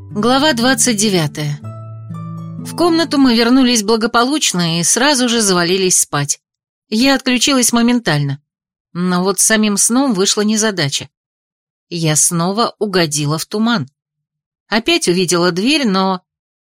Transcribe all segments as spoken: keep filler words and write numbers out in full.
Глава двадцать девятая. В комнату мы вернулись благополучно и сразу же завалились спать. Я отключилась моментально. Но вот с самим сном вышла незадача. Я снова угодила в туман. Опять увидела дверь, но...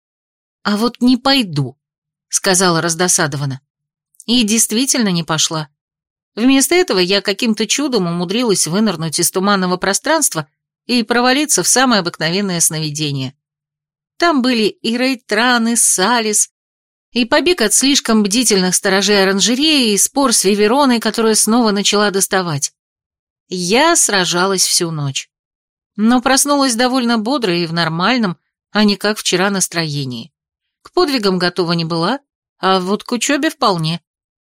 «А вот не пойду», — сказала раздосадованно. И действительно не пошла. Вместо этого я каким-то чудом умудрилась вынырнуть из туманного пространства и провалиться в самое обыкновенное сновидение. Там были и Рейтран, и Салис, и побег от слишком бдительных сторожей оранжереи, и спор с Вивероной, которая снова начала доставать. Я сражалась всю ночь. Но проснулась довольно бодро и в нормальном, а не как вчера настроении. К подвигам готова не была, а вот к учебе вполне.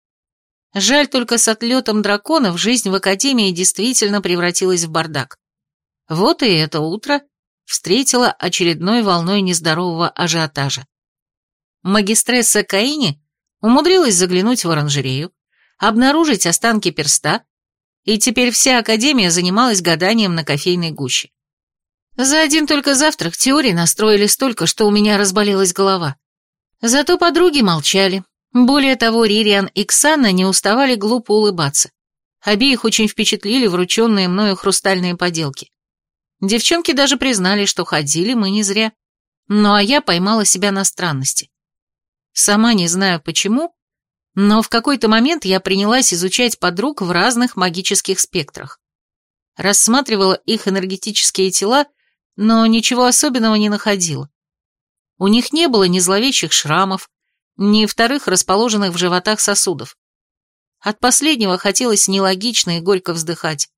Жаль только с отлетом драконов жизнь в Академии действительно превратилась в бардак. Вот и это утро встретила очередной волной нездорового ажиотажа. Магистресса Каини умудрилась заглянуть в оранжерею, обнаружить останки перста, и теперь вся Академия занималась гаданием на кофейной гуще. За один только завтрак теорий настроили столько, что у меня разболелась голова. Зато подруги молчали. Более того, Ририан и Ксана не уставали глупо улыбаться. Обеих очень впечатлили врученные мною хрустальные поделки. Девчонки даже признали, что ходили мы не зря. Ну а я поймала себя на странности. Сама не знаю почему, но в какой-то момент я принялась изучать подруг в разных магических спектрах. Рассматривала их энергетические тела, но ничего особенного не находила. У них не было ни зловещих шрамов, ни вторых расположенных в животах сосудов. От последнего хотелось нелогично и горько вздыхать.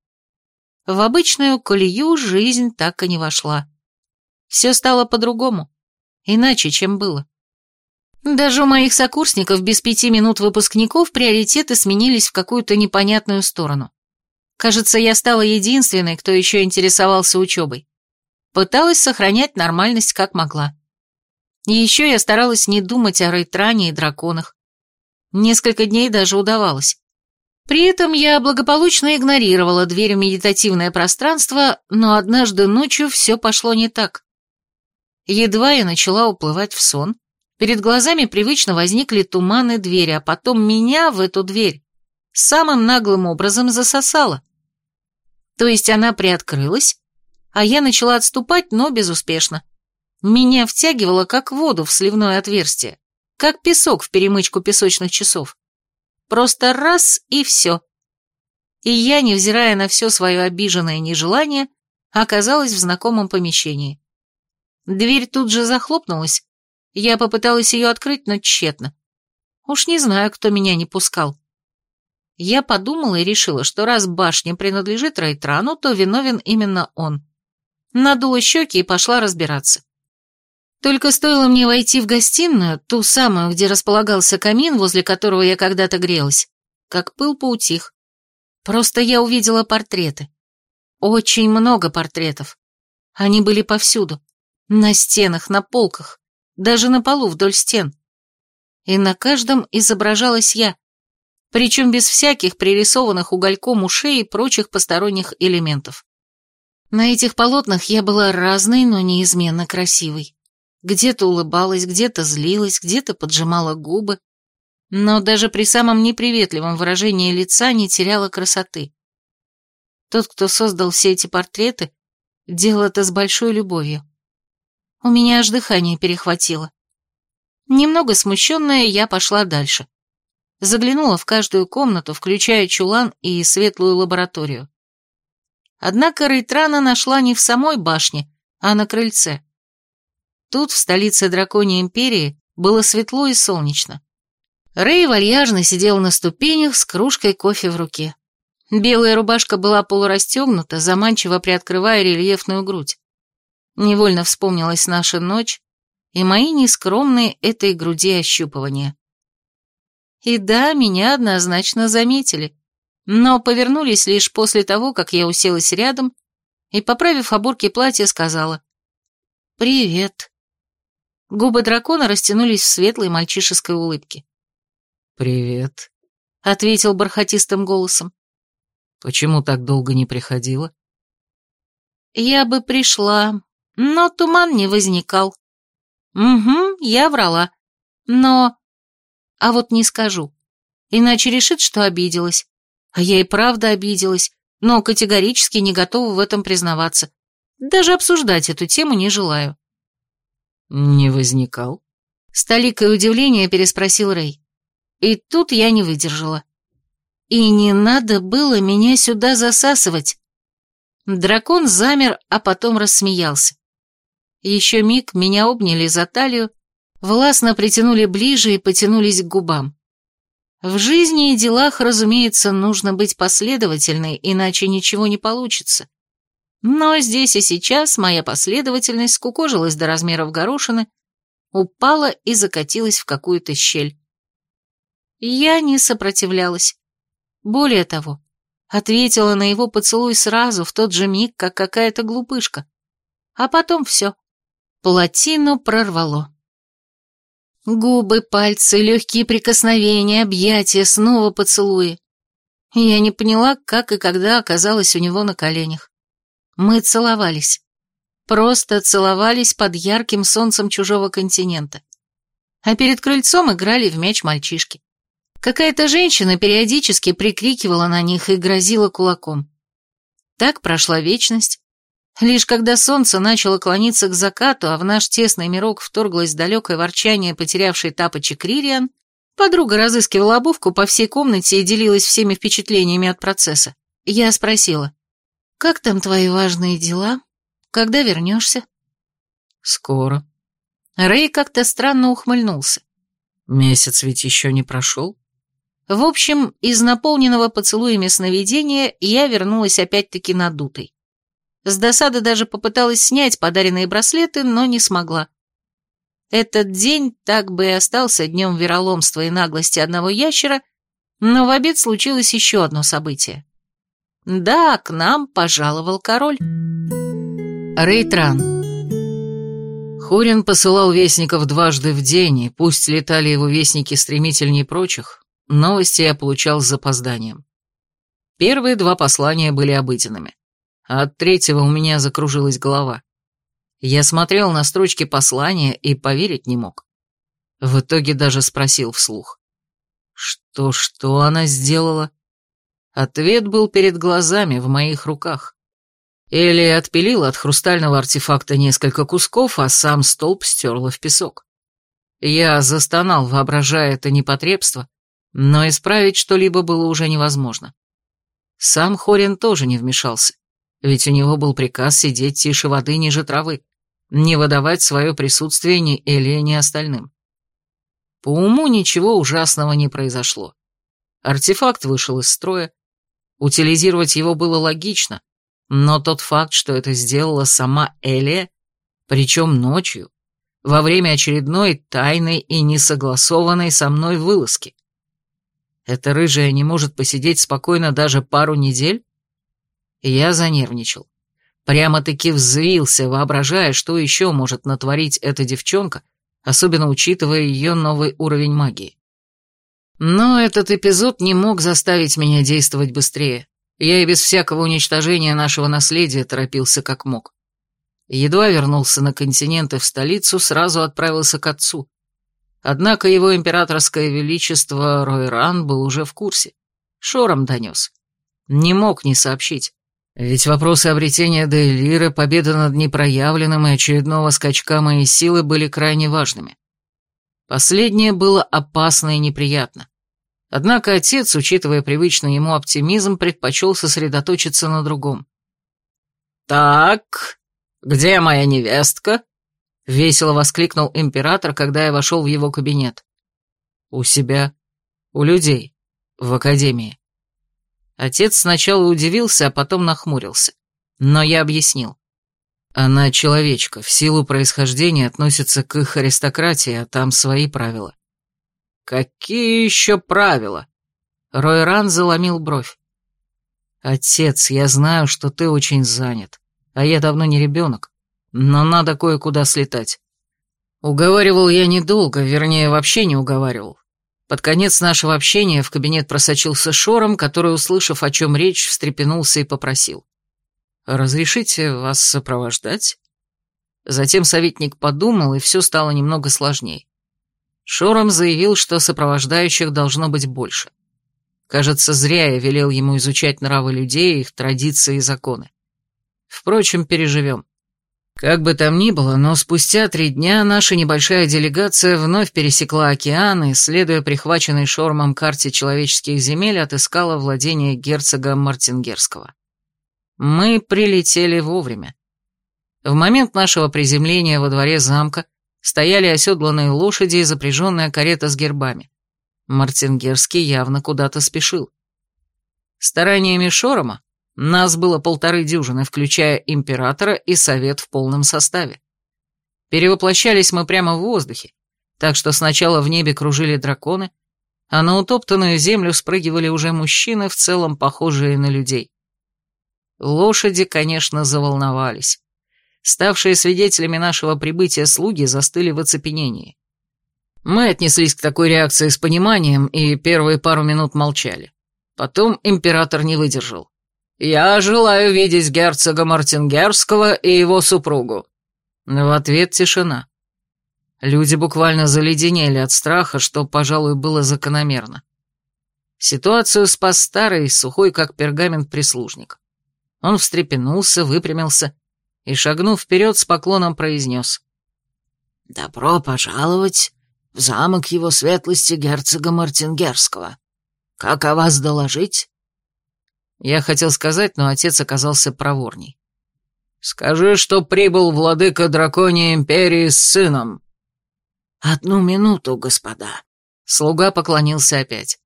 В обычную колею жизнь так и не вошла. Все стало по-другому, иначе, чем было. Даже у моих сокурсников без пяти минут выпускников приоритеты сменились в какую-то непонятную сторону. Кажется, я стала единственной, кто еще интересовался учебой. Пыталась сохранять нормальность как могла. И еще я старалась не думать о Рейтране и драконах. Несколько дней даже удавалось. При этом я благополучно игнорировала дверь в медитативное пространство, но однажды ночью все пошло не так. Едва я начала уплывать в сон, перед глазами привычно возникли туманы двери, а потом меня в эту дверь самым наглым образом засосало. То есть она приоткрылась, а я начала отступать, но безуспешно. Меня втягивало как воду в сливное отверстие, как песок в перемычку песочных часов. Просто раз и все. И я, невзирая на все свое обиженное нежелание, оказалась в знакомом помещении. Дверь тут же захлопнулась. Я попыталась ее открыть, но тщетно. Уж не знаю, кто меня не пускал. Я подумала и решила, что раз башня принадлежит Рейтрану, то виновен именно он. Надула щеки и пошла разбираться. Только стоило мне войти в гостиную, ту самую, где располагался камин, возле которого я когда-то грелась, как пыл поутих. Просто я увидела портреты. Очень много портретов. Они были повсюду. На стенах, на полках, даже на полу вдоль стен. И на каждом изображалась я, причем без всяких пририсованных угольком ушей и прочих посторонних элементов. На этих полотнах я была разной, но неизменно красивой. Где-то улыбалась, где-то злилась, где-то поджимала губы, но даже при самом неприветливом выражении лица не теряла красоты. Тот, кто создал все эти портреты, делал это с большой любовью. У меня аж дыхание перехватило. Немного смущенная, я пошла дальше. Заглянула в каждую комнату, включая чулан и светлую лабораторию. Однако Рейтрана нашла не в самой башне, а на крыльце. Тут, в столице Драконьей Империи, было светло и солнечно. Рэй вальяжно сидел на ступенях с кружкой кофе в руке. Белая рубашка была полурастегнута, заманчиво приоткрывая рельефную грудь. Невольно вспомнилась наша ночь и мои нескромные этой груди ощупывания. И да, меня однозначно заметили, но повернулись лишь после того, как я уселась рядом и, поправив оборки платья, сказала «Привет». Губы дракона растянулись в светлой мальчишеской улыбке. «Привет», — ответил бархатистым голосом. «Почему так долго не приходила?» «Я бы пришла, Но туман не возникал. Угу, я врала. Но... А вот не скажу. Иначе решит, что обиделась. А я и правда обиделась, но категорически не готова в этом признаваться. Даже обсуждать эту тему не желаю. Не возникал? С толикой удивления переспросил Рэй. И тут я не выдержала. И не надо было меня сюда засасывать. Дракон замер, а потом рассмеялся. Еще миг меня обняли за талию, властно притянули ближе и потянулись к губам. В жизни и делах, разумеется, нужно быть последовательной, иначе ничего не получится. Но здесь и сейчас моя последовательность скукожилась до размеров горошины, упала и закатилась в какую-то щель. Я не сопротивлялась. Более того, ответила на его поцелуй сразу, в тот же миг, как какая-то глупышка. А потом все. Плотину прорвало. Губы, пальцы, легкие прикосновения, объятия, снова поцелуи. Я не поняла, как и когда оказалась у него на коленях. Мы целовались. Просто целовались под ярким солнцем чужого континента. А перед крыльцом играли в мяч мальчишки. Какая-то женщина периодически прикрикивала на них и грозила кулаком. Так прошла вечность. Лишь когда солнце начало клониться к закату, а в наш тесный мирок вторглось далекое ворчание потерявшей тапочек Ририан, подруга разыскивала обувку по всей комнате и делилась всеми впечатлениями от процесса. Я спросила: «Как там твои важные дела? Когда вернешься?» «Скоро». Рэй как-то странно ухмыльнулся. «Месяц ведь еще не прошел?» В общем, из наполненного поцелуями сновидения я вернулась опять-таки надутой. С досады даже попыталась снять подаренные браслеты, но не смогла. Этот день так бы и остался днем вероломства и наглости одного ящера, но в обед случилось еще одно событие. Да, к нам пожаловал король. Рейтран. Хурин посылал вестников дважды в день, и пусть летали его вестники стремительнее прочих, новости я получал с запозданием. Первые два послания были обыденными, а от третьего у меня закружилась голова. Я смотрел на строчки послания и поверить не мог. В итоге даже спросил вслух: «Что-что она сделала?» Ответ был перед глазами, в моих руках. Элли отпилила от хрустального артефакта несколько кусков, а сам столб стерла в песок. Я застонал, воображая это непотребство, но исправить что-либо было уже невозможно. Сам Хорин тоже не вмешался, ведь у него был приказ сидеть тише воды ниже травы, не выдавать свое присутствие ни Элли, ни остальным. По уму ничего ужасного не произошло. Артефакт вышел из строя, утилизировать его было логично, но тот факт, что это сделала сама Элли, причем ночью, во время очередной тайной и несогласованной со мной вылазки. Эта рыжая не может посидеть спокойно даже пару недель? Я занервничал. Прямо-таки взвился, воображая, что еще может натворить эта девчонка, особенно учитывая ее новый уровень магии. Но этот эпизод не мог заставить меня действовать быстрее. Я и без всякого уничтожения нашего наследия торопился как мог. Едва вернулся на континент и в столицу, сразу отправился к отцу. Однако его императорское величество Ройран был уже в курсе. Шором донес. Не мог не сообщить. Ведь вопросы обретения Дейлиры, победы над непроявленным и очередного скачка моей силы были крайне важными. Последнее было опасно и неприятно. Однако отец, учитывая привычный ему оптимизм, предпочел сосредоточиться на другом. «Так, где моя невестка?» — весело воскликнул император, когда я вошел в его кабинет. «У себя, у людей, в академии». Отец сначала удивился, а потом нахмурился. Но я объяснил. Она человечка, в силу происхождения относится к их аристократии, а там свои правила. «Какие еще правила?» Ройран заломил бровь. «Отец, я знаю, что ты очень занят, а я давно не ребенок, но надо кое-куда слетать». Уговаривал я недолго, вернее, вообще не уговаривал. Под конец нашего общения в кабинет просочился Шором, который, услышав, о чем речь, встрепенулся и попросил. «Разрешите вас сопровождать?» Затем советник подумал, и все стало немного сложней. Шором заявил, что сопровождающих должно быть больше. Кажется, зря я велел ему изучать нравы людей, их традиции и законы. Впрочем, переживем. Как бы там ни было, но спустя три дня наша небольшая делегация вновь пересекла океан и, следуя прихваченной Шормом карте человеческих земель, отыскала владение герцога Мартингерского. Мы прилетели вовремя. В момент нашего приземления во дворе замка стояли оседланные лошади и запряженная карета с гербами. Мартингерский явно куда-то спешил. Стараниями Шорома нас было полторы дюжины, включая императора и совет в полном составе. Перевоплощались мы прямо в воздухе, так что сначала в небе кружили драконы, а на утоптанную землю спрыгивали уже мужчины, в целом похожие на людей. Лошади, конечно, заволновались. Ставшие свидетелями нашего прибытия слуги застыли в оцепенении. Мы отнеслись к такой реакции с пониманием и первые пару минут молчали. Потом император не выдержал. «Я желаю видеть герцога Мартингерского и его супругу». В ответ тишина. Люди буквально заледенели от страха, что, пожалуй, было закономерно. Ситуацию спас старый, сухой как пергамент прислужник. Он встрепенулся, выпрямился и, шагнув вперед, с поклоном произнес: «Добро пожаловать в замок его светлости герцога Мартингерского. Как о вас доложить?» Я хотел сказать, но отец оказался проворней. «Скажи, что прибыл владыка драконьей империи с сыном». «Одну минуту, господа». Слуга поклонился опять.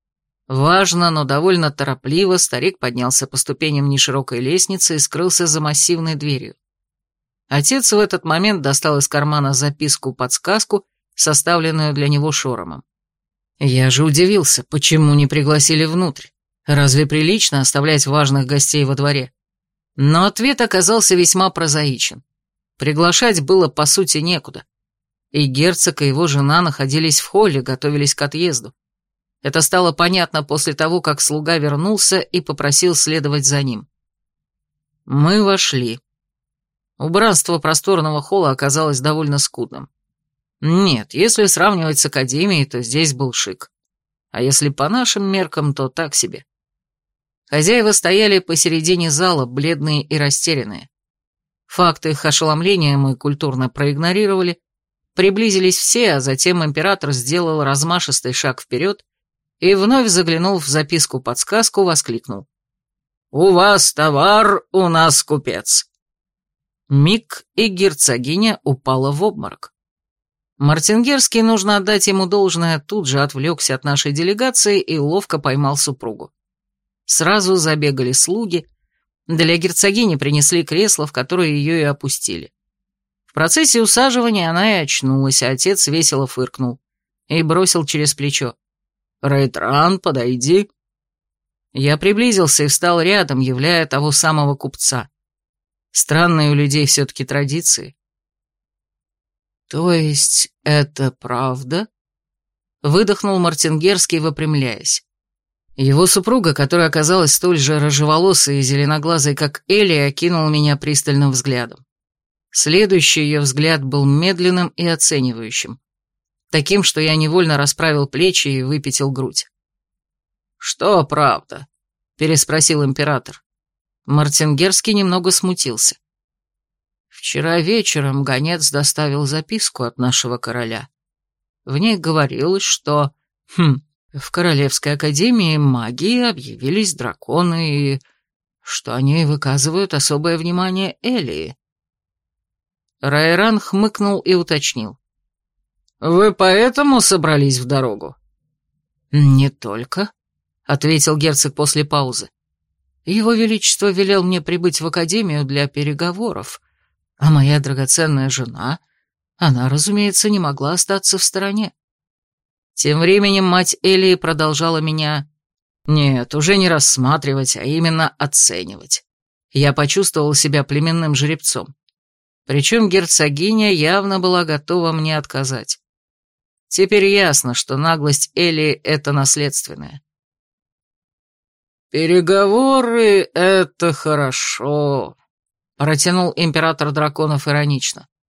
Важно, но довольно торопливо старик поднялся по ступеням неширокой лестницы и скрылся за массивной дверью. Отец в этот момент достал из кармана записку-подсказку, составленную для него Шоромом. Я же удивился, почему не пригласили внутрь. Разве прилично оставлять важных гостей во дворе? Но ответ оказался весьма прозаичен. Приглашать было, по сути, некуда. И герцог, и его жена находились в холле, готовились к отъезду. Это стало понятно после того, как слуга вернулся и попросил следовать за ним. Мы вошли. Убранство просторного холла оказалось довольно скудным. Нет, если сравнивать с академией, то здесь был шик. А если по нашим меркам, то так себе. Хозяева стояли посередине зала, бледные и растерянные. Факты их ошеломления мы культурно проигнорировали. Приблизились все, а затем император сделал размашистый шаг вперед и, вновь заглянув в записку-подсказку, воскликнул: «У вас товар, у нас купец». Миг, и герцогиня упала в обморок. Мартингерский, нужно отдать ему должное, тут же отвлекся от нашей делегации и ловко поймал супругу. Сразу забегали слуги, для герцогини принесли кресло, в которое ее и опустили. В процессе усаживания она и очнулась, а отец весело фыркнул и бросил через плечо: «Рейтран, подойди». Я приблизился и встал рядом, являя того самого купца. Странные у людей все-таки традиции. «То есть это правда?» — выдохнул Мартингерский, выпрямляясь. Его супруга, которая оказалась столь же рыжеволосой и зеленоглазой, как Элли, окинула меня пристальным взглядом. Следующий ее взгляд был медленным и оценивающим. Таким, что я невольно расправил плечи и выпятил грудь. «Что правда?» — переспросил император. Мартингерский немного смутился. «Вчера вечером гонец доставил записку от нашего короля. В ней говорилось, что... Хм, в Королевской академии магии объявились драконы и... что они выказывают особое внимание Элии». Райран хмыкнул и уточнил: «Вы поэтому собрались в дорогу?» «Не только», — ответил герцог после паузы. «Его Величество велел мне прибыть в академию для переговоров, а моя драгоценная жена, она, разумеется, не могла остаться в стороне». Тем временем мать Элии продолжала меня... Нет, уже не рассматривать, а именно оценивать. Я почувствовал себя племенным жеребцом. Причем герцогиня явно была готова мне отказать. Теперь ясно, что наглость Элии — это наследственное. «Переговоры — это хорошо», — протянул император драконов иронично.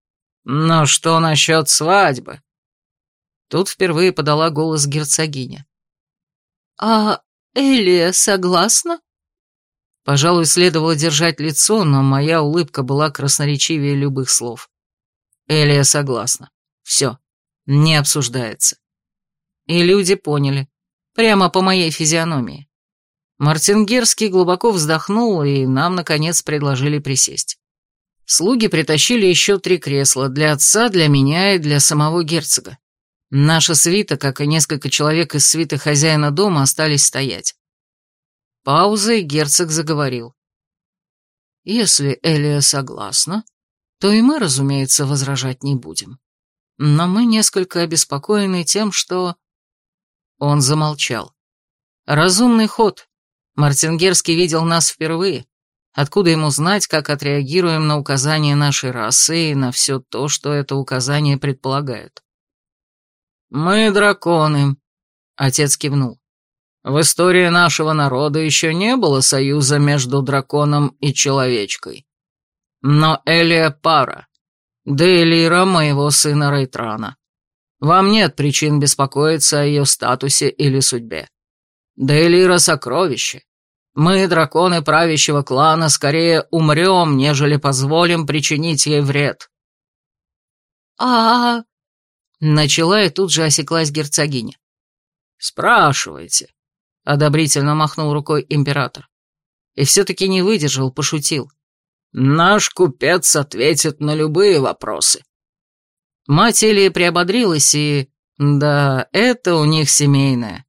Но что насчет свадьбы? Тут впервые подала голос герцогиня. А Элия согласна? Пожалуй, следовало держать лицо, но моя улыбка была красноречивее любых слов. Элия согласна. Все, не обсуждается. И люди поняли, прямо по моей физиономии. Мартингерский глубоко вздохнул, и нам, наконец, предложили присесть. Слуги притащили еще три кресла для отца, для меня и для самого герцога. Наша свита, как и несколько человек из свиты хозяина дома, остались стоять. Пауза, и герцог заговорил. Если Элия согласна, то и мы, разумеется, возражать не будем. Но мы несколько обеспокоены тем, что... Он замолчал. Разумный ход. Мартингерский видел нас впервые. Откуда ему знать, как отреагируем на указания нашей расы и на все то, что это указание предполагает? «Мы драконы», — отец кивнул. «В истории нашего народа еще не было союза между драконом и человечкой. Но Элия пара, Дейлира моего сына Рейтрана. Вам нет причин беспокоиться о ее статусе или судьбе. Дейлира — сокровище. Мы, драконы правящего клана, скорее умрем, нежели позволим причинить ей вред». «А...» — начала и тут же осеклась герцогиня. «Спрашивайте», — одобрительно махнул рукой император. И все-таки не выдержал, пошутил. «Наш купец ответит на любые вопросы». Мать Элии приободрилась, и... да, это у них семейное.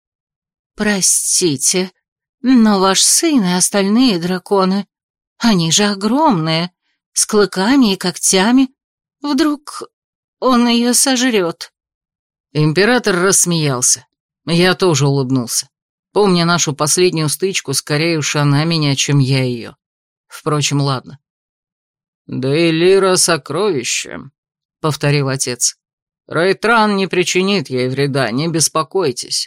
«Простите, но ваш сын и остальные драконы, они же огромные, с клыками и когтями. Вдруг он ее сожрет?» Император рассмеялся. Я тоже улыбнулся. Помня нашу последнюю стычку, скорее уж она меня, чем я ее. Впрочем, ладно. «Дейлира — сокровище», — повторил отец. «Рейтран не причинит ей вреда, не беспокойтесь».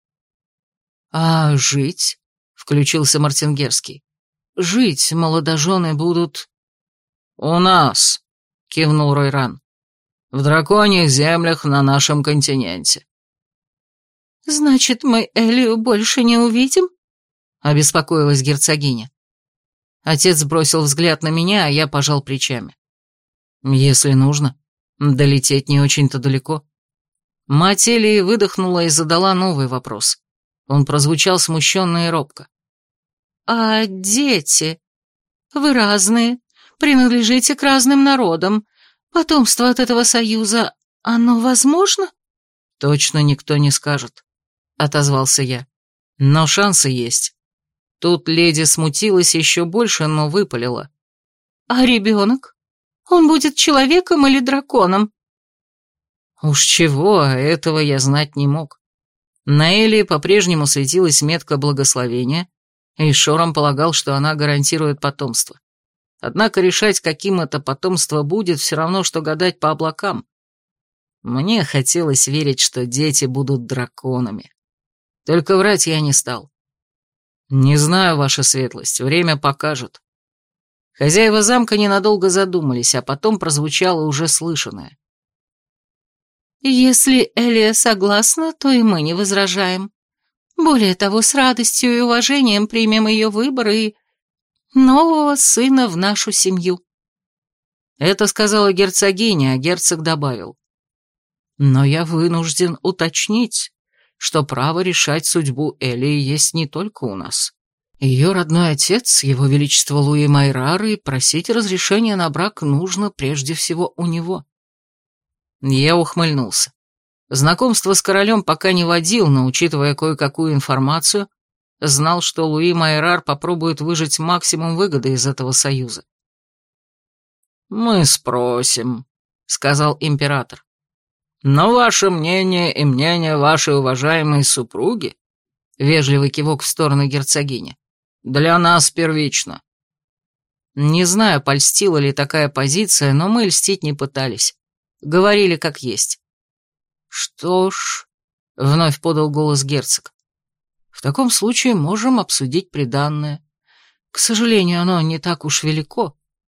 «А жить?» — включился Мартингерский. «Жить молодожены будут...» «У нас», — кивнул Ройран. «В драконьих землях на нашем континенте». «Значит, мы Элию больше не увидим?» — обеспокоилась герцогиня. Отец бросил взгляд на меня, а я пожал плечами. «Если нужно. Долететь не очень-то далеко». Мать Элии выдохнула и задала новый вопрос. Он прозвучал смущенно и робко. «А дети? Вы разные, принадлежите к разным народам. Потомство от этого союза, оно возможно?» «Точно никто не скажет», — отозвался я. «Но шансы есть». Тут леди смутилась еще больше, но выпалила. «А ребенок? Он будет человеком или драконом?» Уж чего, а этого я знать не мог. На Элии по-прежнему светилась метка благословения, и Шором полагал, что она гарантирует потомство. Однако решать, каким это потомство будет, все равно, что гадать по облакам. Мне хотелось верить, что дети будут драконами. Только врать я не стал. «Не знаю, ваша светлость, время покажет». Хозяева замка ненадолго задумались, а потом прозвучало уже слышанное. «Если Элия согласна, то и мы не возражаем. Более того, с радостью и уважением примем ее выбор и нового сына в нашу семью». Это сказала герцогиня, а герцог добавил. «Но я вынужден уточнить, что право решать судьбу Элии есть не только у нас. Ее родной отец, его величество Луи Майрар, и просить разрешения на брак нужно прежде всего у него». Я ухмыльнулся. Знакомство с королем пока не водил, но, учитывая кое-какую информацию, знал, что Луи Майрар попробует выжать максимум выгоды из этого союза. «Мы спросим», — сказал император. «Но ваше мнение и мнение вашей уважаемой супруги», — вежливый кивок в сторону герцогини, — «для нас первично». Не знаю, польстила ли такая позиция, но мы льстить не пытались. Говорили как есть. «Что ж», — вновь подал голос герцог, — «в таком случае можем обсудить приданное. К сожалению, оно не так уж велико».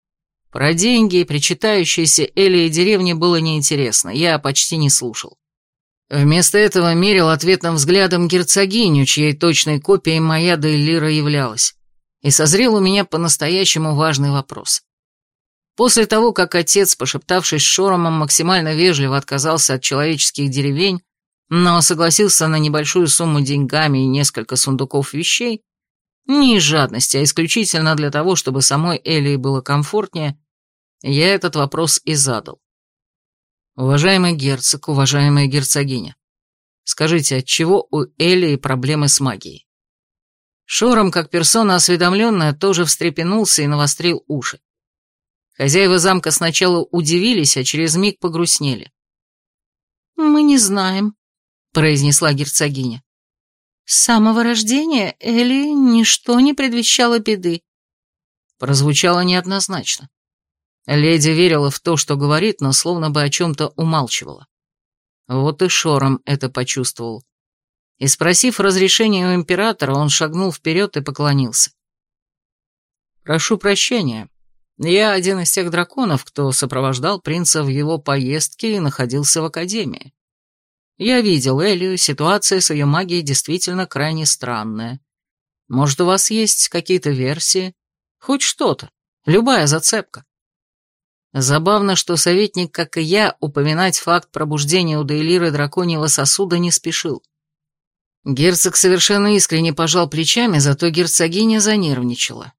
Про деньги, причитающиеся Элли и деревне было неинтересно, я почти не слушал. Вместо этого мерил ответным взглядом герцогиню, чьей точной копией моя Дейлира являлась. И созрел у меня по-настоящему важный вопрос. После того, как отец, пошептавшись с Шоромом, максимально вежливо отказался от человеческих деревень, но согласился на небольшую сумму деньгами и несколько сундуков вещей, не из жадности, а исключительно для того, чтобы самой Элии было комфортнее, я этот вопрос и задал. Уважаемый герцог, уважаемая герцогиня, скажите, отчего у Элии проблемы с магией? Шором, как персона осведомленная, тоже встрепенулся и навострил уши. Хозяева замка сначала удивились, а через миг погрустнели. «Мы не знаем», — произнесла герцогиня. «С самого рождения Элли ничто не предвещало беды». Прозвучало неоднозначно. Леди верила в то, что говорит, но словно бы о чем-то умалчивала. Вот и Шором это почувствовал. И, спросив разрешения у императора, он шагнул вперед и поклонился. «Прошу прощения. Я один из тех драконов, кто сопровождал принца в его поездке и находился в академии. Я видел Элию, ситуация с ее магией действительно крайне странная. Может, у вас есть какие-то версии? Хоть что-то, любая зацепка». Забавно, что советник, как и я, упоминать факт пробуждения у Дейлиры драконьего сосуда не спешил. Герцог совершенно искренне пожал плечами, зато герцогиня занервничала.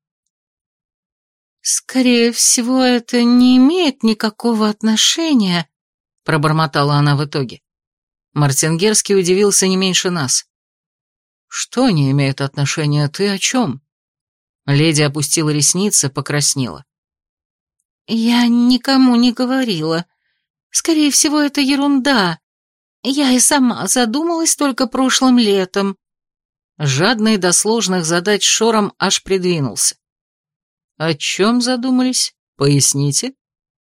«Скорее всего, это не имеет никакого отношения», — пробормотала она в итоге. Мартингерский удивился не меньше нас. «Что не имеет отношения? Ты о чем?» Леди опустила ресницы, покраснела. «Я никому не говорила. Скорее всего, это ерунда. Я и сама задумалась только прошлым летом». Жадный до сложных задач Шором аж придвинулся. «О чем задумались? Поясните?»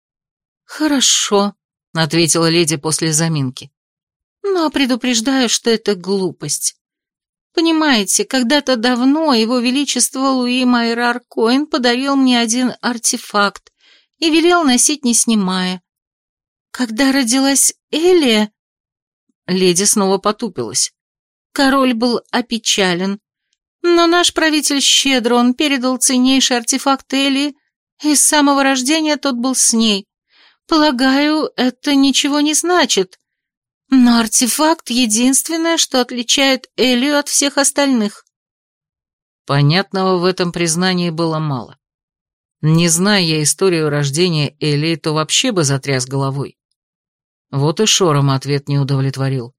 «Хорошо», — ответила леди после заминки. «Но предупреждаю, что это глупость. Понимаете, когда-то давно его величество Луи Майрар Коэн подарил мне один артефакт и велел носить, не снимая. Когда родилась Элия...» Леди снова потупилась. «Король был опечален, но наш правитель щедро, он передал ценнейший артефакт Элии, и с самого рождения тот был с ней. Полагаю, это ничего не значит, но артефакт — единственное, что отличает Элию от всех остальных». Понятного в этом признании было мало. Не зная я историю рождения Элии, то вообще бы затряс головой. Вот и Шором ответ не удовлетворил.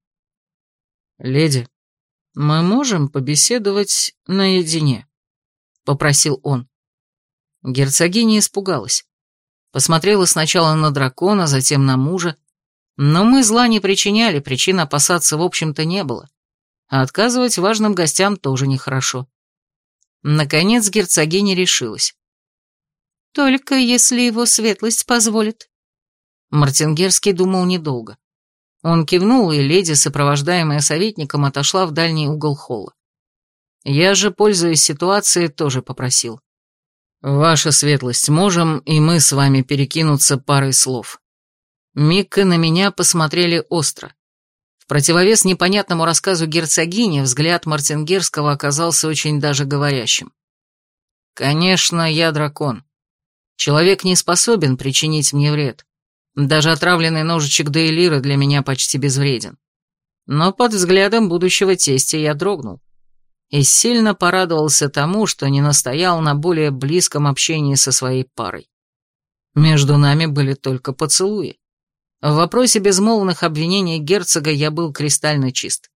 «Леди, мы можем побеседовать наедине?» — попросил он. Герцогиня испугалась. Посмотрела сначала на дракона, затем на мужа, но мы зла не причиняли, причин опасаться в общем-то не было, а отказывать важным гостям тоже нехорошо. Наконец герцогиня решилась. «Только если его светлость позволит». Мартингерский думал недолго. Он кивнул, и леди, сопровождаемая советником, отошла в дальний угол холла. Я же, пользуясь ситуацией, тоже попросил. «Ваша светлость, можем и мы с вами перекинуться парой слов?» Микка на меня посмотрели остро. В противовес непонятному рассказу герцогини взгляд Мартингерского оказался очень даже говорящим. «Конечно, я дракон. Человек не способен причинить мне вред. Даже отравленный ножичек Дейлиры для меня почти безвреден. Но под взглядом будущего тестя я дрогнул. И сильно порадовался тому, что не настоял на более близком общении со своей парой. Между нами были только поцелуи. В вопросе безмолвных обвинений герцога я был кристально чист.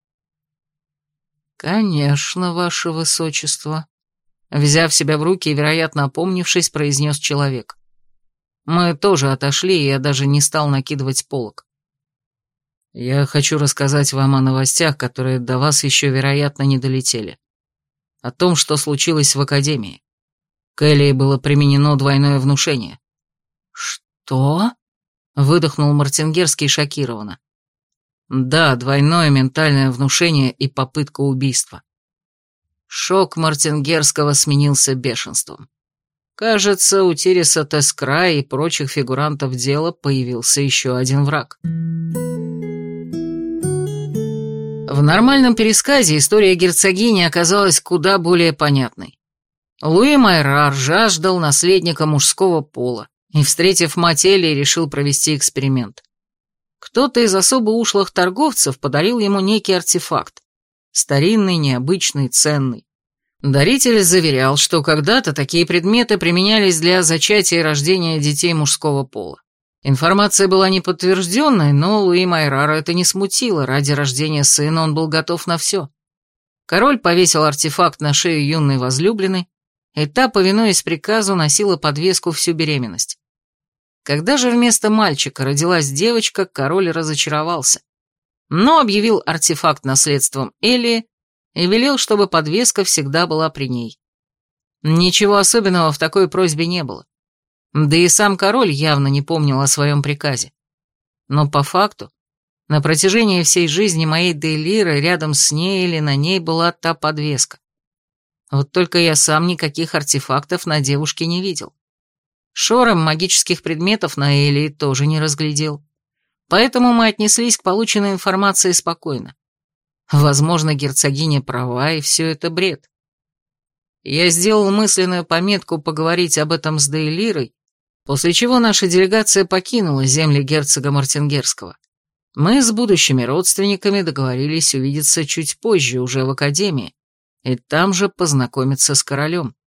«Конечно, ваше высочество», — взяв себя в руки и, вероятно, опомнившись, произнес человек. Мы тоже отошли, и я даже не стал накидывать полог. «Я хочу рассказать вам о новостях, которые до вас еще, вероятно, не долетели. О том, что случилось в академии. К Элии было применено двойное внушение». «Что?» — выдохнул Мартингерский шокированно. «Да, двойное ментальное внушение и попытка убийства». Шок Мартингерского сменился бешенством. Кажется, у Тириса Тескра и прочих фигурантов дела появился еще один враг. В нормальном пересказе история герцогини оказалась куда более понятной. Луи Майрар жаждал наследника мужского пола и, встретив мать Элли, решил провести эксперимент. Кто-то из особо ушлых торговцев подарил ему некий артефакт. Старинный, необычный, ценный. Даритель заверял, что когда-то такие предметы применялись для зачатия и рождения детей мужского пола. Информация была неподтвержденной, но Луи Майрара это не смутило. Ради рождения сына он был готов на все. Король повесил артефакт на шею юной возлюбленной, и та, повинуясь приказу, носила подвеску всю беременность. Когда же вместо мальчика родилась девочка, король разочаровался, но объявил артефакт наследством Элли и велел, чтобы подвеска всегда была при ней. Ничего особенного в такой просьбе не было. Да и сам король явно не помнил о своем приказе. Но по факту, на протяжении всей жизни моей Дейлиры рядом с ней или на ней была та подвеска. Вот только я сам никаких артефактов на девушке не видел. Шором магических предметов на Элли тоже не разглядел. Поэтому мы отнеслись к полученной информации спокойно. Возможно, герцогиня права, и все это бред. Я сделал мысленную пометку поговорить об этом с Дейлирой, после чего наша делегация покинула земли герцога Мартингерского. Мы с будущими родственниками договорились увидеться чуть позже, уже в академии, и там же познакомиться с королем.